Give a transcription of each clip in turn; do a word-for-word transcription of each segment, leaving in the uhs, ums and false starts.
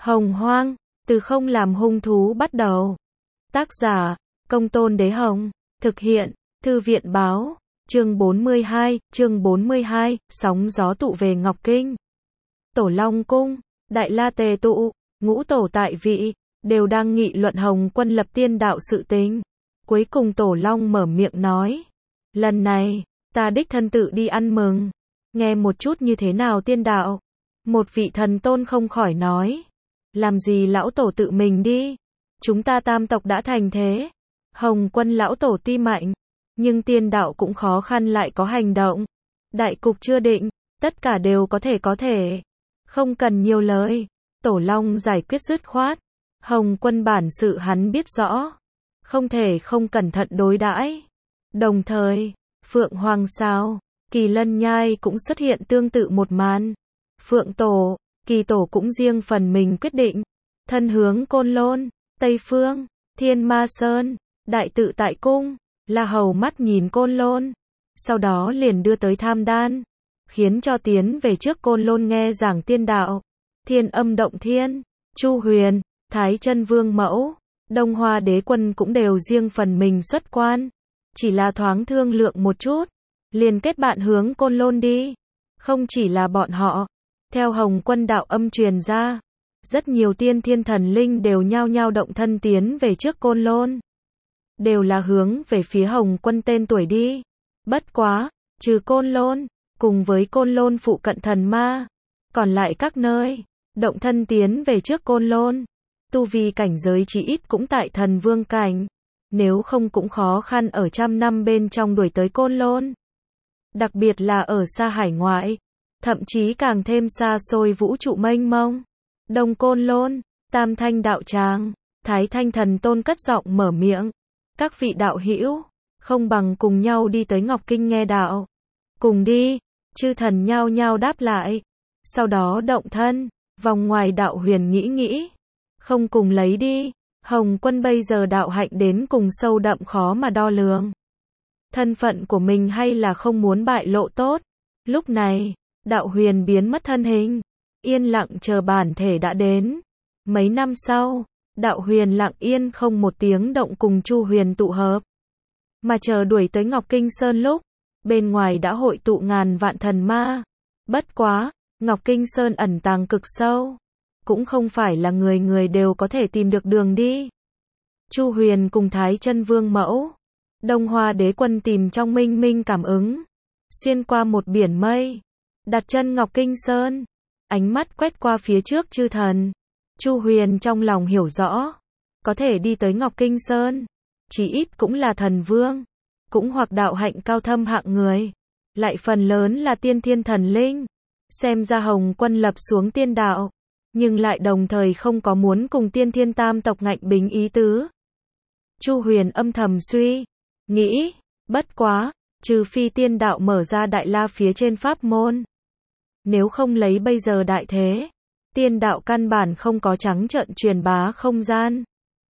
Hồng Hoang, từ không làm hung thú bắt đầu. Tác giả, Công Tôn Đế Hồng. Thực hiện, Thư viện Báo. Chương bốn mươi hai, chương bốn mươi hai, sóng gió tụ về Ngọc Kinh. Tổ Long Cung, Đại La tề tụ, ngũ tổ tại vị, đều đang nghị luận Hồng Quân lập tiên đạo sự tình. Cuối cùng Tổ Long mở miệng nói, lần này, ta đích thân tự đi ăn mừng. Nghe một chút như thế nào tiên đạo? Một vị thần tôn không khỏi nói, làm gì lão tổ tự mình đi? Chúng ta tam tộc đã thành thế. Hồng Quân lão tổ tuy mạnh, nhưng tiên đạo cũng khó khăn lại có hành động. Đại cục chưa định, tất cả đều có thể có thể. Không cần nhiều lời. Tổ Long giải quyết dứt khoát. Hồng Quân bản sự hắn biết rõ, không thể không cẩn thận đối đãi. Đồng thời, Phượng Hoàng Sao, Kỳ Lân Nhai cũng xuất hiện tương tự một màn. Phượng Tổ, Kỳ Tổ cũng riêng phần mình quyết định, thân hướng Côn Lôn, Tây Phương, Thiên Ma Sơn, Đại Tự Tại Cung. La Hầu mắt nhìn Côn Lôn, sau đó liền đưa tới Tham Đan, khiến cho tiến về trước Côn Lôn nghe giảng tiên đạo. Thiên Âm Động Thiên, Chu Huyền, Thái Chân Vương Mẫu, Đông Hoa Đế Quân cũng đều riêng phần mình xuất quan, chỉ là thoáng thương lượng một chút, liền kết bạn hướng Côn Lôn đi. Không chỉ là bọn họ, theo Hồng Quân đạo âm truyền ra, rất nhiều tiên thiên thần linh đều nhao nhao động thân tiến về trước Côn Lôn, đều là hướng về phía Hồng Quân tên tuổi đi. Bất quá, trừ Côn Lôn, cùng với Côn Lôn phụ cận thần ma, còn lại các nơi, động thân tiến về trước Côn Lôn, tu vi cảnh giới chỉ ít cũng tại thần vương cảnh, nếu không cũng khó khăn ở trăm năm bên trong đuổi tới Côn Lôn. Đặc biệt là ở xa hải ngoại, thậm chí càng thêm xa xôi vũ trụ mênh mông. Đông Côn Lôn, Tam Thanh đạo tràng, Thái Thanh thần tôn cất giọng mở miệng, các vị đạo hữu, không bằng cùng nhau đi tới Ngọc Kinh nghe đạo. Cùng đi, chư thần nhao nhao đáp lại, sau đó động thân. Vòng ngoài đạo huyền nghĩ nghĩ, không cùng lấy đi. Hồng Quân bây giờ đạo hạnh đến cùng sâu đậm khó mà đo lường. Thân phận của mình hay là không muốn bại lộ tốt. Lúc này, đạo huyền biến mất thân hình, yên lặng chờ bản thể đã đến. Mấy năm sau, đạo huyền lặng yên không một tiếng động cùng Chu Huyền tụ hợp. Mà chờ đuổi tới Ngọc Kinh Sơn lúc, bên ngoài đã hội tụ ngàn vạn thần ma. Bất quá, Ngọc Kinh Sơn ẩn tàng cực sâu, cũng không phải là người người đều có thể tìm được đường đi. Chu Huyền cùng Thái Chân Vương Mẫu, Đông Hoa Đế Quân tìm trong minh minh cảm ứng, xuyên qua một biển mây, đặt chân Ngọc Kinh Sơn, ánh mắt quét qua phía trước chư thần. Chu Huyền trong lòng hiểu rõ, có thể đi tới Ngọc Kinh Sơn, chỉ ít cũng là thần vương, cũng hoặc đạo hạnh cao thâm hạng người, lại phần lớn là tiên thiên thần linh. Xem ra Hồng Quân lập xuống tiên đạo, nhưng lại đồng thời không có muốn cùng tiên thiên tam tộc ngạnh bính ý tứ. Chu Huyền âm thầm suy nghĩ, bất quá, trừ phi tiên đạo mở ra Đại La phía trên pháp môn. Nếu không lấy bây giờ đại thế, tiên đạo căn bản không có trắng trợn truyền bá không gian.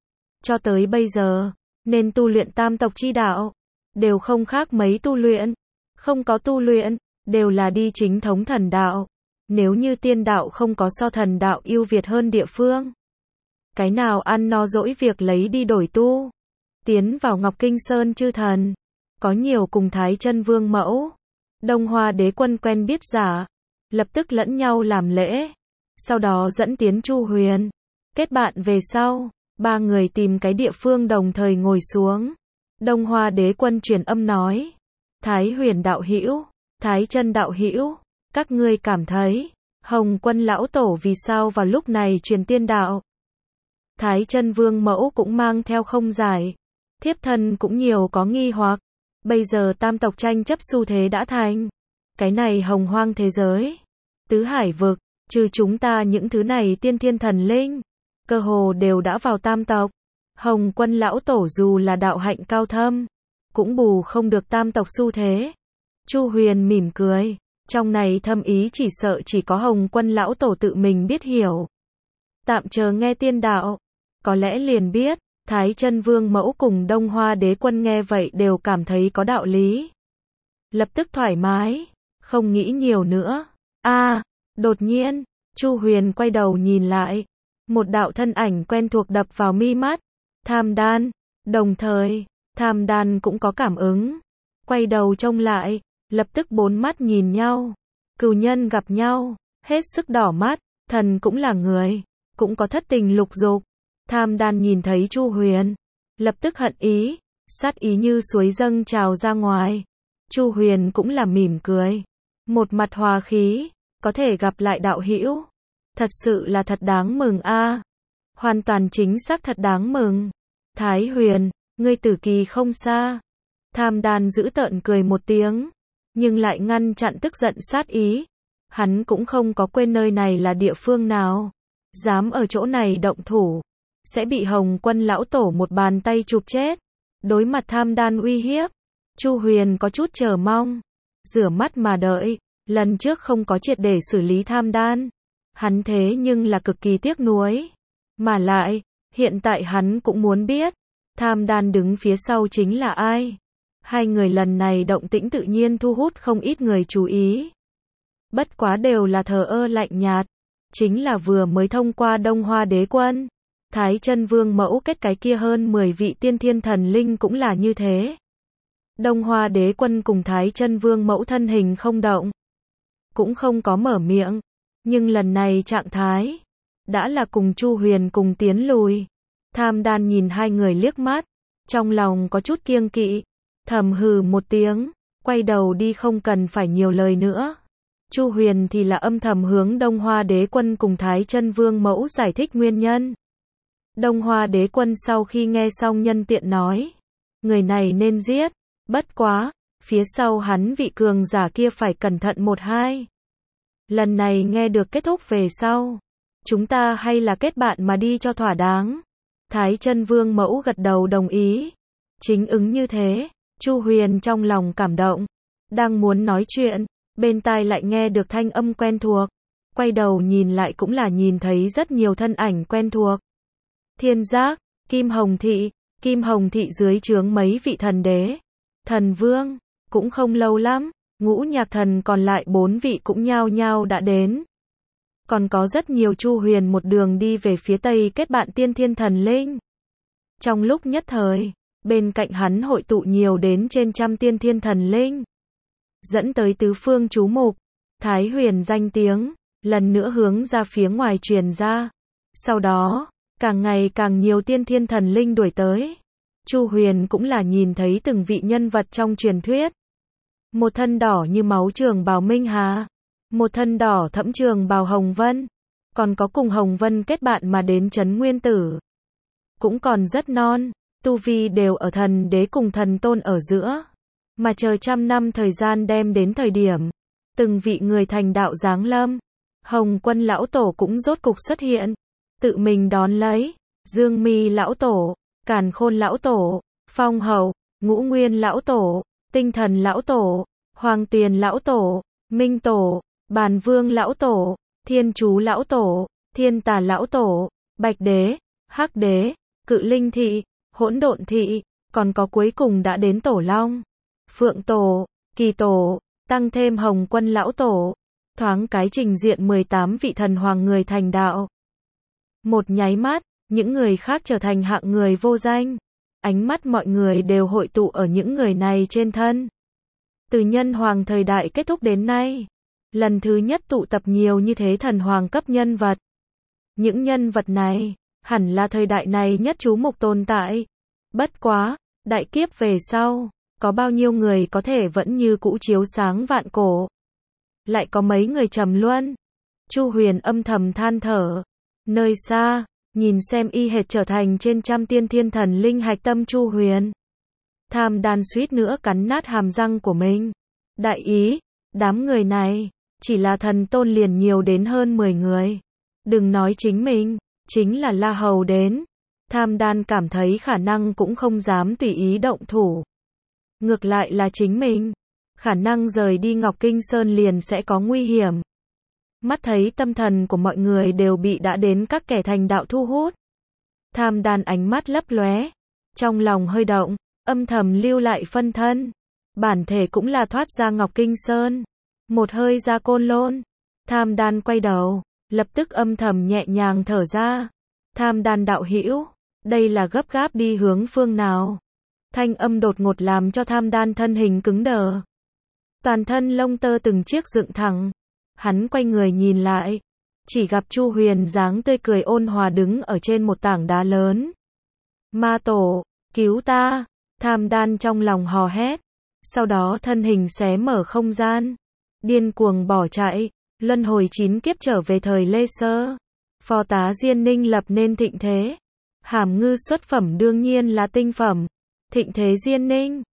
Cho tới bây giờ, nên tu luyện tam tộc chi đạo, đều không khác mấy tu luyện, không có tu luyện, đều là đi chính thống thần đạo. Nếu như tiên đạo không có so thần đạo ưu việt hơn địa phương, cái nào ăn no dỗi việc lấy đi đổi tu. Tiến vào Ngọc Kinh Sơn chư thần, có nhiều cùng Thái Chân Vương Mẫu, Đông Hoa Đế Quân quen biết giả, lập tức lẫn nhau làm lễ, sau đó dẫn tiến Chu Huyền. Kết bạn về sau, ba người tìm cái địa phương đồng thời ngồi xuống. Đông Hoa Đế Quân truyền âm nói, Thái Huyền đạo hữu, Thái Chân đạo hữu, các ngươi cảm thấy, Hồng Quân lão tổ vì sao vào lúc này truyền tiên đạo? Thái Chân Vương Mẫu cũng mang theo không giải, thiếp thân cũng nhiều có nghi hoặc. Bây giờ tam tộc tranh chấp xu thế đã thành, cái này hồng hoang thế giới, tứ hải vực, trừ chúng ta những thứ này tiên thiên thần linh, cơ hồ đều đã vào tam tộc. Hồng Quân lão tổ dù là đạo hạnh cao thâm, cũng bù không được tam tộc xu thế. Chu Huyền mỉm cười, trong này thâm ý chỉ sợ chỉ có Hồng Quân lão tổ tự mình biết hiểu. Tạm chờ nghe tiên đạo, có lẽ liền biết. Thái Chân Vương Mẫu cùng Đông Hoa Đế Quân nghe vậy đều cảm thấy có đạo lý, lập tức thoải mái, không nghĩ nhiều nữa. A, à, đột nhiên, Chu Huyền quay đầu nhìn lại, Một đạo thân ảnh quen thuộc đập vào mi mắt. Tham Đan. Đồng thời, Tham Đan cũng có cảm ứng. Quay đầu trông lại, lập tức bốn mắt nhìn nhau. Cừu nhân gặp nhau, hết sức đỏ mắt, thần cũng là người, cũng có thất tình lục dục. Tham Đan nhìn thấy Chu Huyền, lập tức hận ý, sát ý như suối dâng trào ra ngoài. Chu Huyền cũng là mỉm cười, một mặt hòa khí, có thể gặp lại đạo hữu, thật sự là thật đáng mừng a. Hoàn toàn chính xác thật đáng mừng. Thái Huyền, ngươi tử kỳ không xa. Tham Đan giữ tợn cười một tiếng, nhưng lại ngăn chặn tức giận sát ý. Hắn cũng không có quên nơi này là địa phương nào, dám ở chỗ này động thủ, sẽ bị Hồng Quân lão tổ một bàn tay chụp chết. Đối mặt Tham Đan uy hiếp, Chu Huyền có chút chờ mong, rửa mắt mà đợi. Lần trước không có triệt để xử lý Tham Đan, hắn thế nhưng là cực kỳ tiếc nuối. Mà lại, hiện tại hắn cũng muốn biết, Tham Đan đứng phía sau chính là ai. Hai người lần này động tĩnh tự nhiên thu hút không ít người chú ý. Bất quá đều là thờ ơ lạnh nhạt, chính là vừa mới thông qua Đông Hoa Đế Quân, Thái Chân Vương mẫu kết cái kia hơn mười vị tiên thiên thần linh cũng là như thế. Đông Hoa Đế Quân cùng Thái Chân Vương mẫu thân hình không động, cũng không có mở miệng, nhưng lần này trạng thái đã là cùng Chu Huyền cùng tiến lùi. Tham Đan nhìn hai người liếc mắt, trong lòng có chút kiêng kỵ, thầm hừ một tiếng, quay đầu đi không cần phải nhiều lời nữa. Chu Huyền thì là âm thầm hướng Đông Hoa Đế Quân cùng Thái Chân Vương mẫu giải thích nguyên nhân. Đông Hoa Đế Quân sau khi nghe xong nhân tiện nói, người này nên giết, bất quá, phía sau hắn vị cường giả kia phải cẩn thận một hai. Lần này nghe được kết thúc về sau, chúng ta hay là kết bạn mà đi cho thỏa đáng. Thái Chân Vương mẫu gật đầu đồng ý. Chính ứng như thế, Chu Huyền trong lòng cảm động, đang muốn nói chuyện, bên tai lại nghe được thanh âm quen thuộc, quay đầu nhìn lại cũng là nhìn thấy rất nhiều thân ảnh quen thuộc. Thiên Giác, Kim Hồng Thị, Kim Hồng Thị dưới trướng mấy vị thần đế, thần vương, cũng không lâu lắm, ngũ nhạc thần còn lại bốn vị cũng nhao nhao đã đến. Còn có rất nhiều. Chu Huyền một đường đi về phía tây kết bạn tiên thiên thần linh. Trong lúc nhất thời, bên cạnh hắn hội tụ nhiều đến trên trăm tiên thiên thần linh, dẫn tới tứ phương chú mục. Thái Huyền danh tiếng lần nữa hướng ra phía ngoài truyền ra. Sau đó, càng ngày càng nhiều tiên thiên thần linh đuổi tới. Chu Huyền cũng là nhìn thấy từng vị nhân vật trong truyền thuyết. Một thân đỏ như máu trường bào Minh Hà, một thân đỏ thẫm trường bào Hồng Vân, còn có cùng Hồng Vân kết bạn mà đến Trấn Nguyên Tử. Cũng còn rất non, tu vi đều ở thần đế cùng thần tôn ở giữa. Mà chờ trăm năm thời gian đem đến thời điểm, từng vị người thành đạo giáng lâm. Hồng Quân lão tổ cũng rốt cục xuất hiện, tự mình đón lấy. Dương Mi lão tổ, Càn Khôn lão tổ, Phong Hầu, Ngũ Nguyên lão tổ, Tinh Thần lão tổ, Hoàng Tiền lão tổ, Minh tổ, Bàn Vương lão tổ, Thiên Chú lão tổ, Thiên Tà lão tổ, Bạch đế, Hắc đế, Cự Linh thị, Hỗn Độn thị, còn có cuối cùng đã đến Tổ Long, Phượng tổ, Kỳ tổ, tăng thêm Hồng Quân lão tổ, thoáng cái trình diện mười tám vị thần hoàng người thành đạo. Một nháy mắt, những người khác trở thành hạng người vô danh. Ánh mắt mọi người đều hội tụ ở những người này trên thân. Từ nhân hoàng thời đại kết thúc đến nay, lần thứ nhất tụ tập nhiều như thế thần hoàng cấp nhân vật. Những nhân vật này, hẳn là thời đại này nhất chú mục tồn tại. Bất quá, đại kiếp về sau, có bao nhiêu người có thể vẫn như cũ chiếu sáng vạn cổ. Lại có mấy người trầm luân. Chu Huyền âm thầm than thở. Nơi xa, nhìn xem y hệt trở thành trên trăm tiên thiên thần linh hạch tâm Chu Huyền. Tham Đan suýt nữa cắn nát hàm răng của mình. Đại ý, đám người này, chỉ là thần tôn liền nhiều đến hơn mười người. Đừng nói chính mình, chính là La Hầu đến. Tham Đan cảm thấy khả năng cũng không dám tùy ý động thủ. Ngược lại là chính mình, khả năng rời đi Ngọc Kinh Sơn liền sẽ có nguy hiểm. Mắt thấy tâm thần của mọi người đều bị đã đến các kẻ thành đạo thu hút. Tham Đan ánh mắt lấp lóe, trong lòng hơi động, âm thầm lưu lại phân thân. Bản thể cũng là thoát ra Ngọc Kinh Sơn, một hơi ra Côn Lôn. Tham Đan quay đầu, lập tức âm thầm nhẹ nhàng thở ra. Tham đan đạo hữu, đây là gấp gáp đi hướng phương nào? Thanh âm đột ngột làm cho tham đan thân hình cứng đờ. Toàn thân lông tơ từng chiếc dựng thẳng. Hắn quay người nhìn lại. Chỉ gặp Chu Huyền dáng tươi cười ôn hòa đứng ở trên một tảng đá lớn. Ma tổ, cứu ta! Tham đan trong lòng hò hét. Sau đó thân hình xé mở không gian. Điên cuồng bỏ chạy. Luân hồi chín kiếp trở về thời Lê Sơ. Phó tá Diên Ninh lập nên thịnh thế. Hàm ngư xuất phẩm đương nhiên là tinh phẩm. Thịnh thế Diên Ninh.